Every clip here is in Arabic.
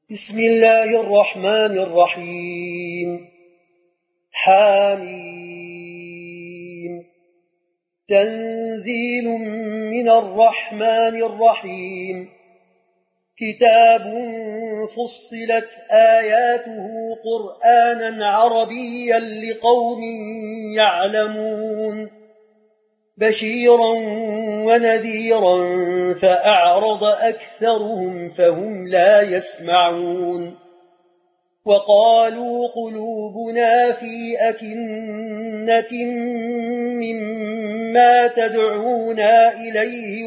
بسم الله الرحمن الرحيم. حاميم. تنزيل من الرحمن الرحيم. كتاب فصلت آياته قرآنا عربيا لقوم يعلمون بشيرا ونذيرا فأعرض أكثرهم فهم لا يسمعون وقالوا قلوبنا في أكنة مما تدعونا إليه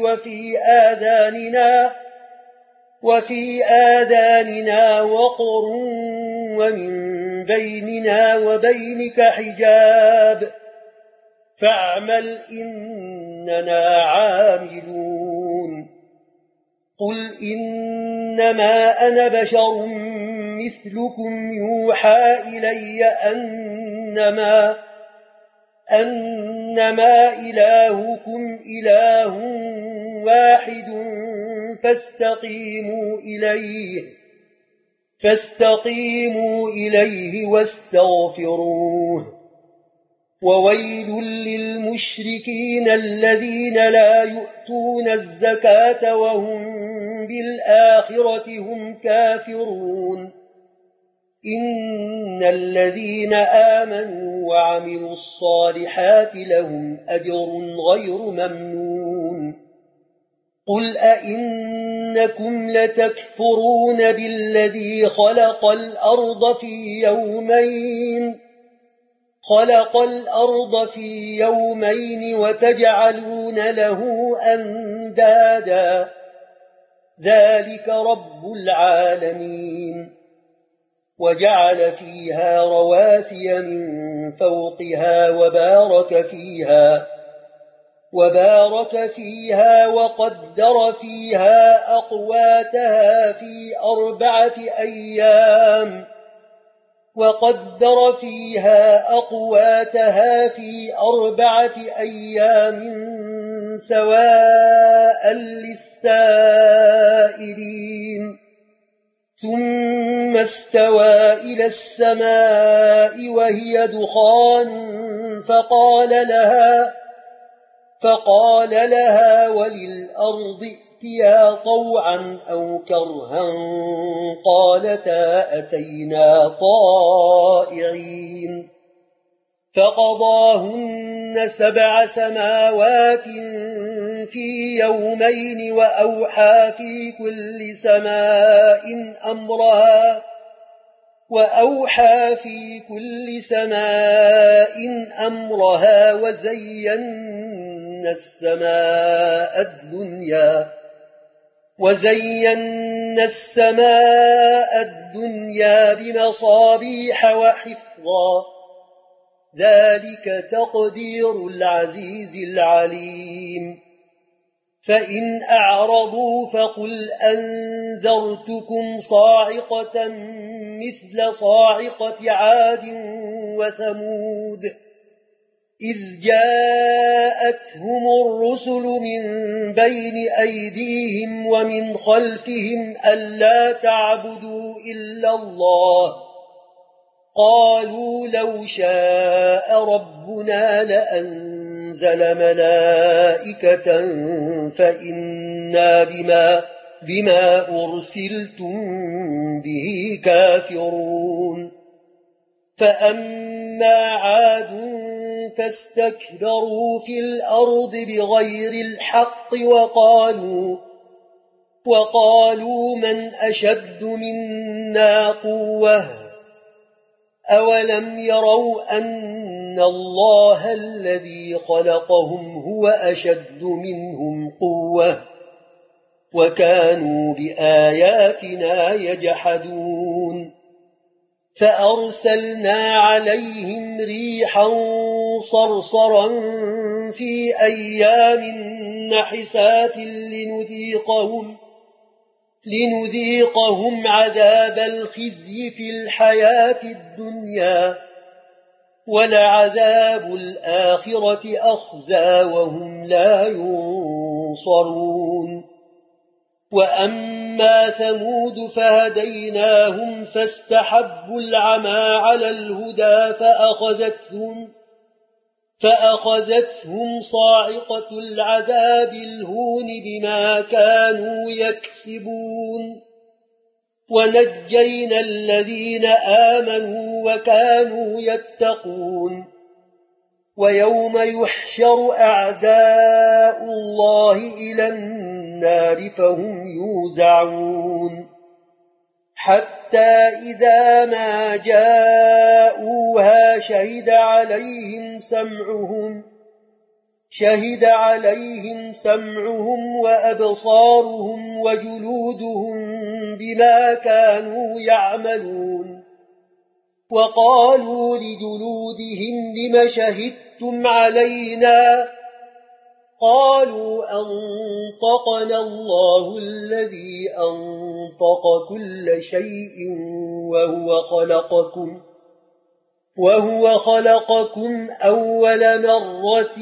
وفي آذاننا وقر ومن بيننا وبينك حجاب فاعمل إننا عاملون. قل إنما أنا بشر مثلكم يوحى إلي أنما إلهكم إله واحد فاستقيموا إليه واستغفروه. وويل للمشركين الذين لا يؤتون الزكاة وهم بالآخرة هم كافرون. إن الذين آمنوا وعملوا الصالحات لهم أجر غير ممنون. قل أئنكم لتكفرون بالذي خلق الأرض في يومين وتجعلون له أندادا ذلك رب العالمين. وجعل فيها رواسي من فوقها وبارك فيها وقدر فيها أقواتها في 4 أيام سواء للسائلين. ثم استوى إلى السماء وهي دخان فقال لها وللأرض ائتيا طوعا أو كرها قالتا أتينا طائعين. فقضاهن 7 سماوات في يومين وأوحى في كل سماء أمرها وزينا السماء الدنيا بمصابيح وحفظا ذلك تقدير العزيز العليم. فإن أعرضوا فقل أنذرتكم صاعقة مثل صاعقة عاد وثمود إذ جاءتهم الرسل من بين أيديهم ومن خلفهم ألا تعبدوا إلا الله قالوا لو شاء ربنا لأنزل ملائكة فإنا بما أرسلتم به كافرون. فأما عاد فاستكبروا في الأرض بغير الحق وقالوا من أشد منا قوة أولم يروا أن الله الذي خلقهم هو أشد منهم قوة وكانوا بآياتنا يجحدون. فأرسلنا عليهم ريحا صرصرا في أيام نحسات لنذيقهم عذاب الخزي في الحياة الدنيا ولعذاب الآخرة أخزى وهم لا ينصرون. وأما ثمود فهديناهم فاستحبوا العمى على الهدى فأخذتهم صاعقة العذاب الهون بما كانوا يكسبون ونجينا الذين آمنوا وكانوا يتقون ويوم يحشر أعداء الله إلى النار فهم يوزعون حتى إذا ما جاءوها شهد عليهم سمعهم وأبصارهم وجلودهم بما كانوا يعملون وقالوا لجلودهم لم شهدتم علينا قالوا أنطقنا الله الذي أنطق كل شيء وهو خلقكم أول مرة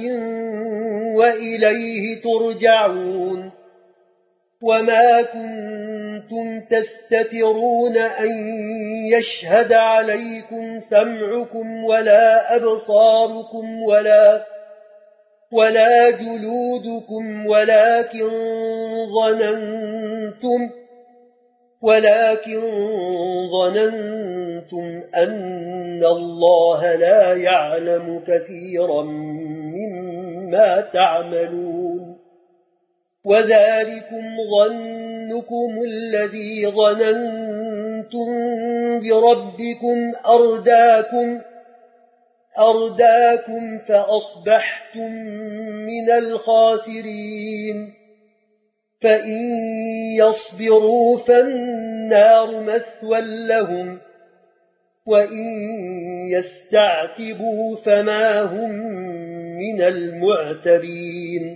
وإليه ترجعون وما كنتم تستترون أن يشهد عليكم سمعكم ولا أبصاركم ولا جلودكم ولكن ظننتم أن الله لا يعلم كثيرا مما تعملون وذلكم ظنكم الذي ظننتم بربكم أرداكم فأصبحتم من الخاسرين فإن يصبروا فالنار مثوى لهم وإن يستعتبوا فما هم من المعتبين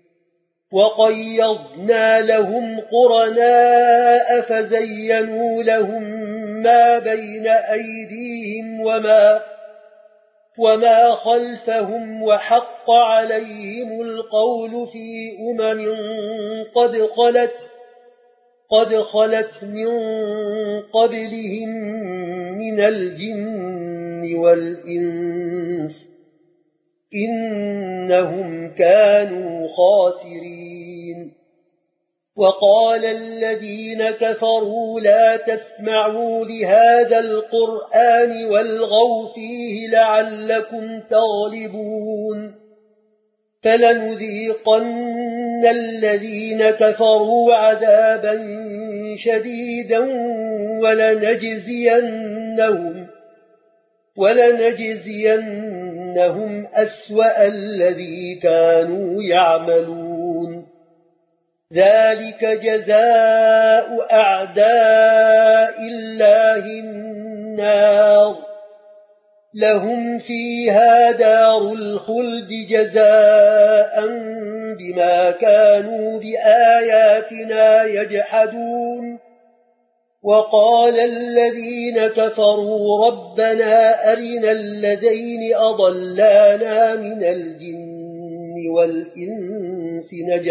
وقيضنا لهم قرناء فزينوا لهم ما بين أيديهم وما خلفهم وحق عليهم القول في قد خلت من قبلهم من الجن والإنس إنهم كانوا خاسرين وقال الذين كفروا لا تسمعوا لهذا القرآن والغوا فيه لعلكم تغلبون فلنذيقن الذين كفروا عذابا شديدا ولنجزينهم أسوأ الذي كانوا يعملون ذلك جزاء أعداء الله النار لهم فيها دار الخلد جزاء بما كانوا بآياتنا يجحدون وقال الذين كفروا ربنا أرنا الذين أضلانا من الجن والإنس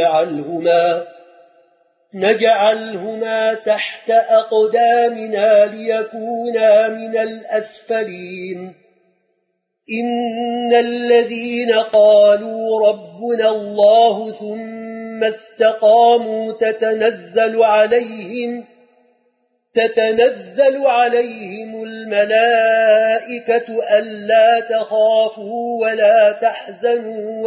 نجعلهما تحت أقدامنا ليكونا من الأسفلين إن الذين قالوا ربنا الله ثم استقاموا تتنزل عليهم الملائكة ألا تخافوا ولا تحزنوا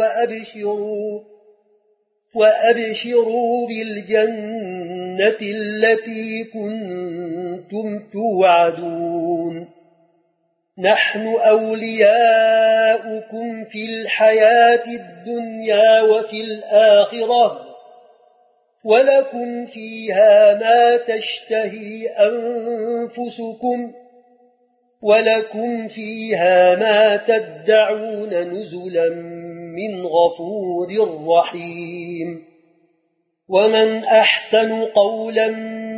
وأبشروا بالجنة التي كنتم توعدون نحن أولياؤكم في الحياة الدنيا وفي الآخرة ولكم فيها ما تشتهي أنفسكم ولكم فيها ما تدعون نزلا من غفور رحيم ومن أحسن قولا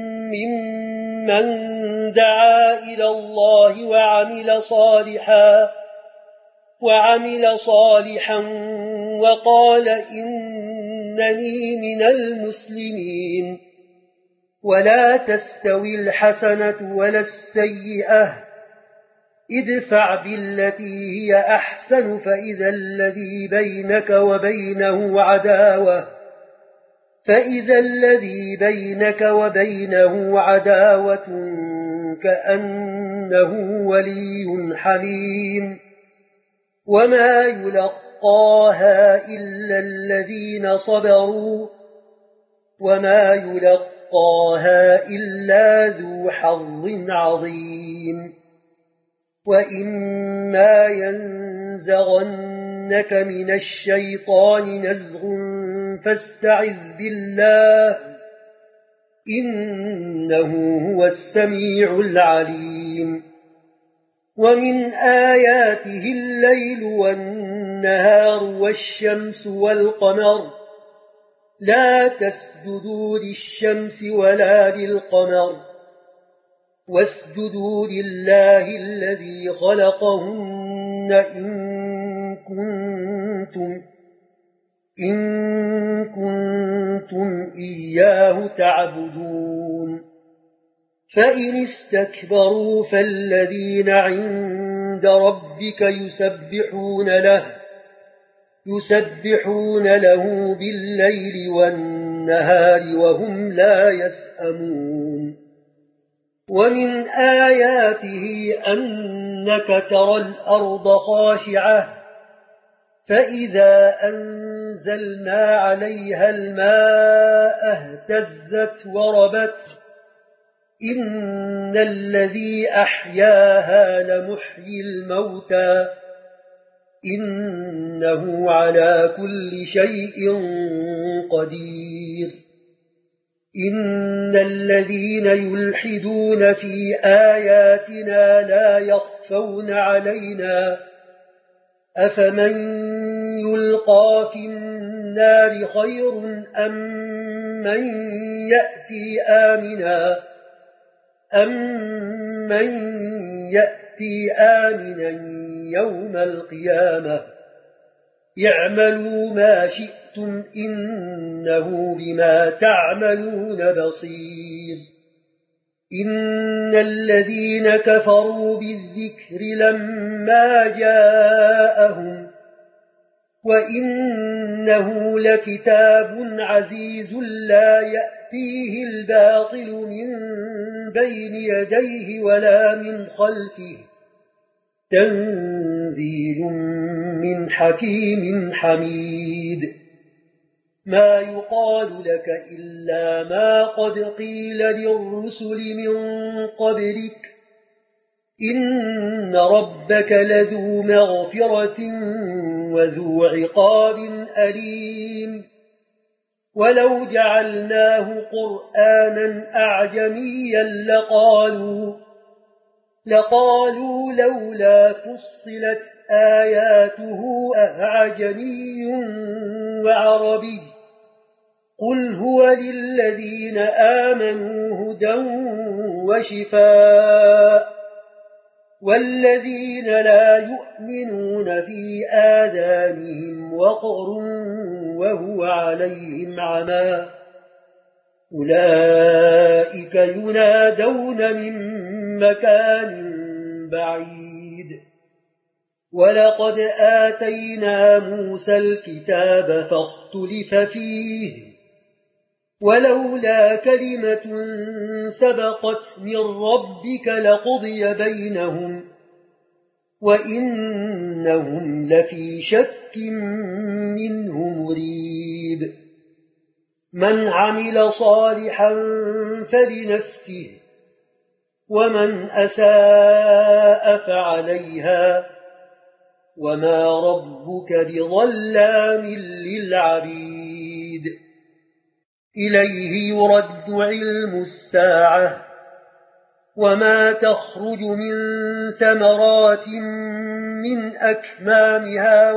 ممن دعا إلى الله وعمل صالحا وقال إنني من المسلمين ولا تستوي الحسنة ولا السيئة ادفع بالتي هي أحسن فإذا الذي بينك وبينه عداوة كأنه ولي حميم وما يلقاها إلا الذين صبروا وما يلقاها إلا ذو حظ عظيم وإما ينزغنك من الشيطان نزغ فاستعذ بالله إنه هو السميع العليم ومن آياته الليل والنهار والشمس والقمر لا تسجدوا للشمس ولا للقمر واسجدوا لله الذي خلقهن إن كنتم إياه تعبدون فإن استكبروا فالذين عند ربك يسبحون له بالليل والنهار وهم لا يسأمون ومن آياته أنك ترى الأرض خاشعة فإذا أنزلنا عليها الماء اهتزت وربت إن الذي أحياها لمحيي الموتى إنه على كل شيء قدير إن الذين يلحدون في آياتنا لا يخفون علينا أفمن يلقى في النار خير أم من يأتي آمنا يوم القيامة اعملوا ما شئتم إنه بما تعملون بصير إن الذين كفروا بالذكر لما جاءهم وإنه لكتاب عزيز لا يأتيه الباطل من بين يديه ولا من خلفه تنزيل من حكيم حميد ما يقال لك إلا ما قد قيل للرسل من قبلك إن ربك لذو مغفرة وذو عقاب أليم ولو جعلناه قرآنا أعجميا لقالوا لولا فصلت آياته أعجمي وعربي قل هو للذين آمنوا هدى وشفاء والذين لا يؤمنون في آذانهم وقر وهو عليهم عمى أولئك ينادون من مكان بعيد ولقد آتينا موسى الكتاب فاختلف فيه ولولا كلمة سبقت من ربك لقضي بينهم وإنهم لفي شك منه مريب من عمل صالحا فلنفسه ومن أساء فعليها وما ربك بظلام للعبيد إليه يرد علم الساعة وما تخرج من ثمرات من أكمامها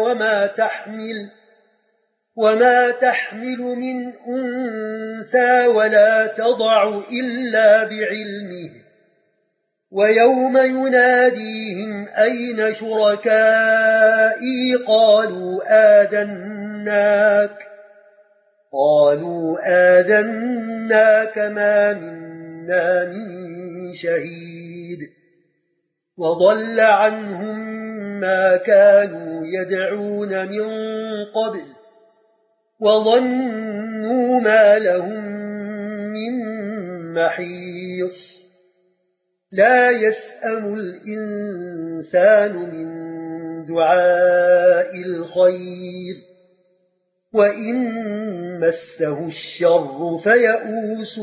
وما تحمل من أنثى ولا تضع إلا بعلمه ويوم يناديهم أين شركائي قالوا آذناك قالوا آذناك ما منا من شهيد وضل عنهم ما كانوا يدعون من قبل وظنوا ما لهم من محيص لا يسأم الإنسان من دعاء الخير وإن مسه الشر فيئوس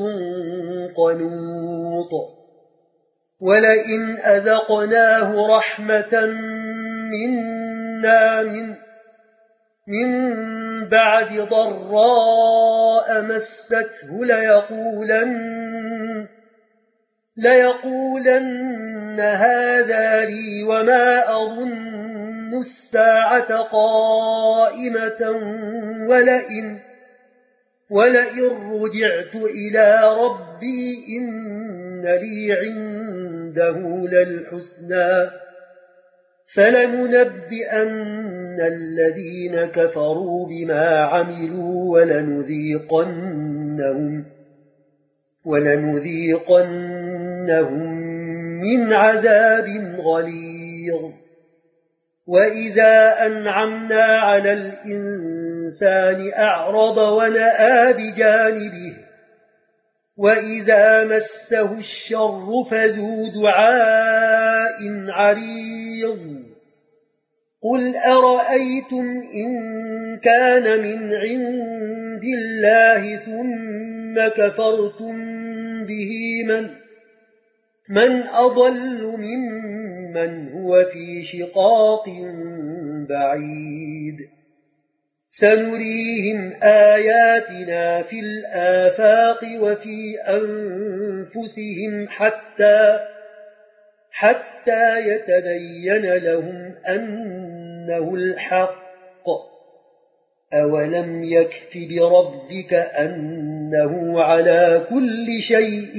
قنوط ولئن أذقناه رحمة منا من بعد ضراء مسته ليقولن هذا لي وما أظن الساعة قائمة ولئن رجعت إلى ربي إن لي عنده للحسنى فلننبئن الذين كفروا بما عملوا ولنذيقنهم من عذاب غليظ وإذا أنعمنا على الإنسان أعرض ونأى بجانبه وإذا مسه الشر فذو دعاء عريض قل أرأيتم إن كان من عند الله ثم كفرتم به من أضل ممن هو في شقاق بعيد سنريهم آياتنا في الآفاق وفي أنفسهم حتى يتبين لهم أنه الحق أولم يكف بربك أنه على كل شيء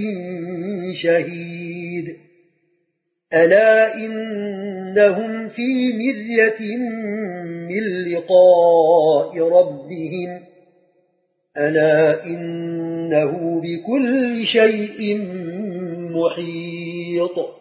شهيد ألا إنهم في مرية من لقاء ربهم ألا إنه بكل شيء محيط